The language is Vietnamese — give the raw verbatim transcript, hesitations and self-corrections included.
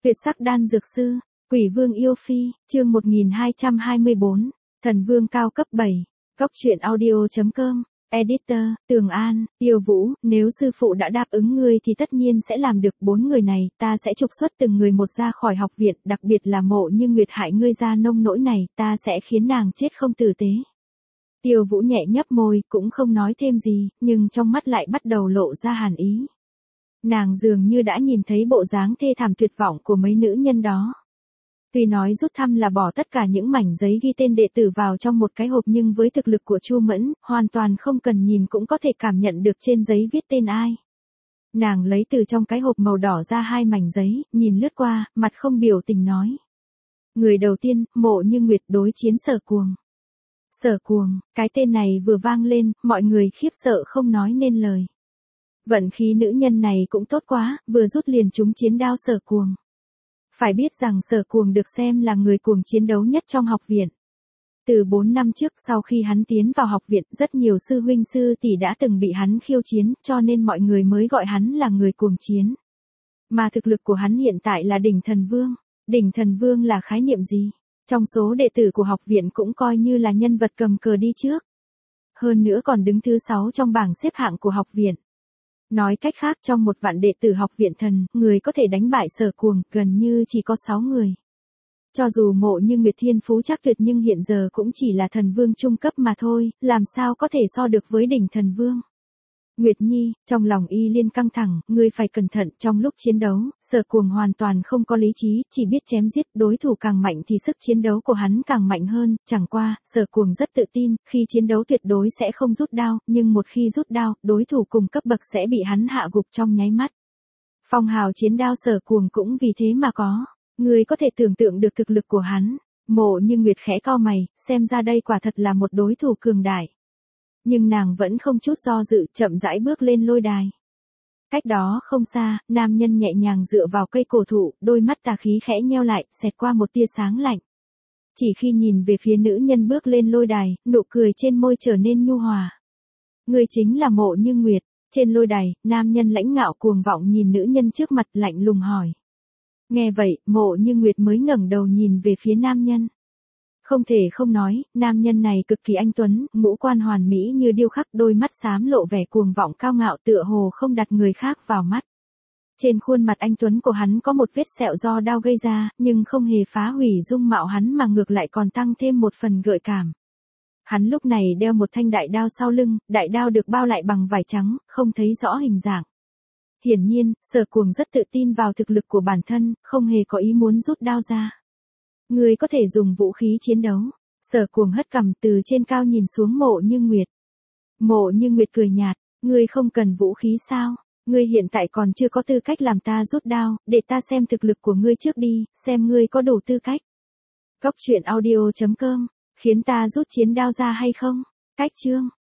Tuyệt sắc đan dược sư, Quỷ Vương yêu phi, chương một nghìn hai trăm hai mươi bốn, Thần Vương cao cấp bảy, Cốc truyện audio chấm com, Editor, Tường An, Tiêu Vũ, nếu sư phụ đã đáp ứng ngươi thì tất nhiên sẽ làm được. Bốn người này, ta sẽ trục xuất từng người một ra khỏi học viện, đặc biệt là Mộ Như Nguyệt hại ngươi ra nông nỗi này, ta sẽ khiến nàng chết không tử tế. Tiêu Vũ nhẹ nhấp môi, cũng không nói thêm gì, nhưng trong mắt lại bắt đầu lộ ra hàn ý. Nàng dường như đã nhìn thấy bộ dáng thê thảm tuyệt vọng của mấy nữ nhân đó. Tuy nói rút thăm là bỏ tất cả những mảnh giấy ghi tên đệ tử vào trong một cái hộp, nhưng với thực lực của Chu Mẫn, hoàn toàn không cần nhìn cũng có thể cảm nhận được trên giấy viết tên ai. Nàng lấy từ trong cái hộp màu đỏ ra hai mảnh giấy, nhìn lướt qua, mặt không biểu tình nói. Người đầu tiên, Mộ Như Nguyệt đối chiến Sở Cuồng. Sở Cuồng, cái tên này vừa vang lên, mọi người khiếp sợ không nói nên lời. Vận khí nữ nhân này cũng tốt quá, vừa rút liền trúng chiến đao Sở Cuồng. Phải biết rằng Sở Cuồng được xem là người cuồng chiến đấu nhất trong học viện. Từ bốn năm trước, sau khi hắn tiến vào học viện, rất nhiều sư huynh sư tỷ đã từng bị hắn khiêu chiến, cho nên mọi người mới gọi hắn là người cuồng chiến. Mà thực lực của hắn hiện tại là đỉnh thần vương. Đỉnh thần vương là khái niệm gì? Trong số đệ tử của học viện cũng coi như là nhân vật cầm cờ đi trước. Hơn nữa còn đứng thứ sáu trong bảng xếp hạng của học viện. Nói cách khác, trong một vạn đệ tử học viện thần, người có thể đánh bại Sở Cuồng, gần như chỉ có sáu người. Cho dù Mộ Như Nguyệt thiên phú chắc tuyệt nhưng hiện giờ cũng chỉ là thần vương trung cấp mà thôi, làm sao có thể so được với đỉnh thần vương. Nguyệt Nhi, trong lòng Y Liên căng thẳng, ngươi phải cẩn thận, trong lúc chiến đấu, Sở Cuồng hoàn toàn không có lý trí, chỉ biết chém giết, đối thủ càng mạnh thì sức chiến đấu của hắn càng mạnh hơn, chẳng qua, Sở Cuồng rất tự tin, khi chiến đấu tuyệt đối sẽ không rút đao, nhưng một khi rút đao, đối thủ cùng cấp bậc sẽ bị hắn hạ gục trong nháy mắt. Phong hào chiến đao Sở Cuồng cũng vì thế mà có, ngươi có thể tưởng tượng được thực lực của hắn. Mộ Như Nguyệt khẽ cau mày, xem ra đây quả thật là một đối thủ cường đại. Nhưng nàng vẫn không chút do dự, chậm rãi bước lên lôi đài. Cách đó không xa, nam nhân nhẹ nhàng dựa vào cây cổ thụ, đôi mắt tà khí khẽ nheo lại, xẹt qua một tia sáng lạnh. Chỉ khi nhìn về phía nữ nhân bước lên lôi đài, nụ cười trên môi trở nên nhu hòa. Người chính là Mộ Như Nguyệt. Trên lôi đài, nam nhân lãnh ngạo cuồng vọng nhìn nữ nhân trước mặt, lạnh lùng hỏi. Nghe vậy, Mộ Như Nguyệt mới ngẩng đầu nhìn về phía nam nhân. Không thể không nói, nam nhân này cực kỳ anh tuấn, ngũ quan hoàn mỹ như điêu khắc, đôi mắt xám lộ vẻ cuồng vọng cao ngạo, tựa hồ không đặt người khác vào mắt. Trên khuôn mặt anh tuấn của hắn có một vết sẹo do đao gây ra, nhưng không hề phá hủy dung mạo hắn mà ngược lại còn tăng thêm một phần gợi cảm. Hắn lúc này đeo một thanh đại đao sau lưng, đại đao được bao lại bằng vải trắng, không thấy rõ hình dạng. Hiển nhiên, Sở Cuồng rất tự tin vào thực lực của bản thân, không hề có ý muốn rút đao ra. Ngươi có thể dùng vũ khí chiến đấu. Sở Cuồng hất cằm từ trên cao nhìn xuống Mộ Như Nguyệt. Mộ Như Nguyệt cười nhạt, ngươi không cần vũ khí sao? Ngươi hiện tại còn chưa có tư cách làm ta rút đao, để ta xem thực lực của ngươi trước đi, xem ngươi có đủ tư cách. Cốc truyện audio chấm com, khiến ta rút chiến đao ra hay không? Cách chương.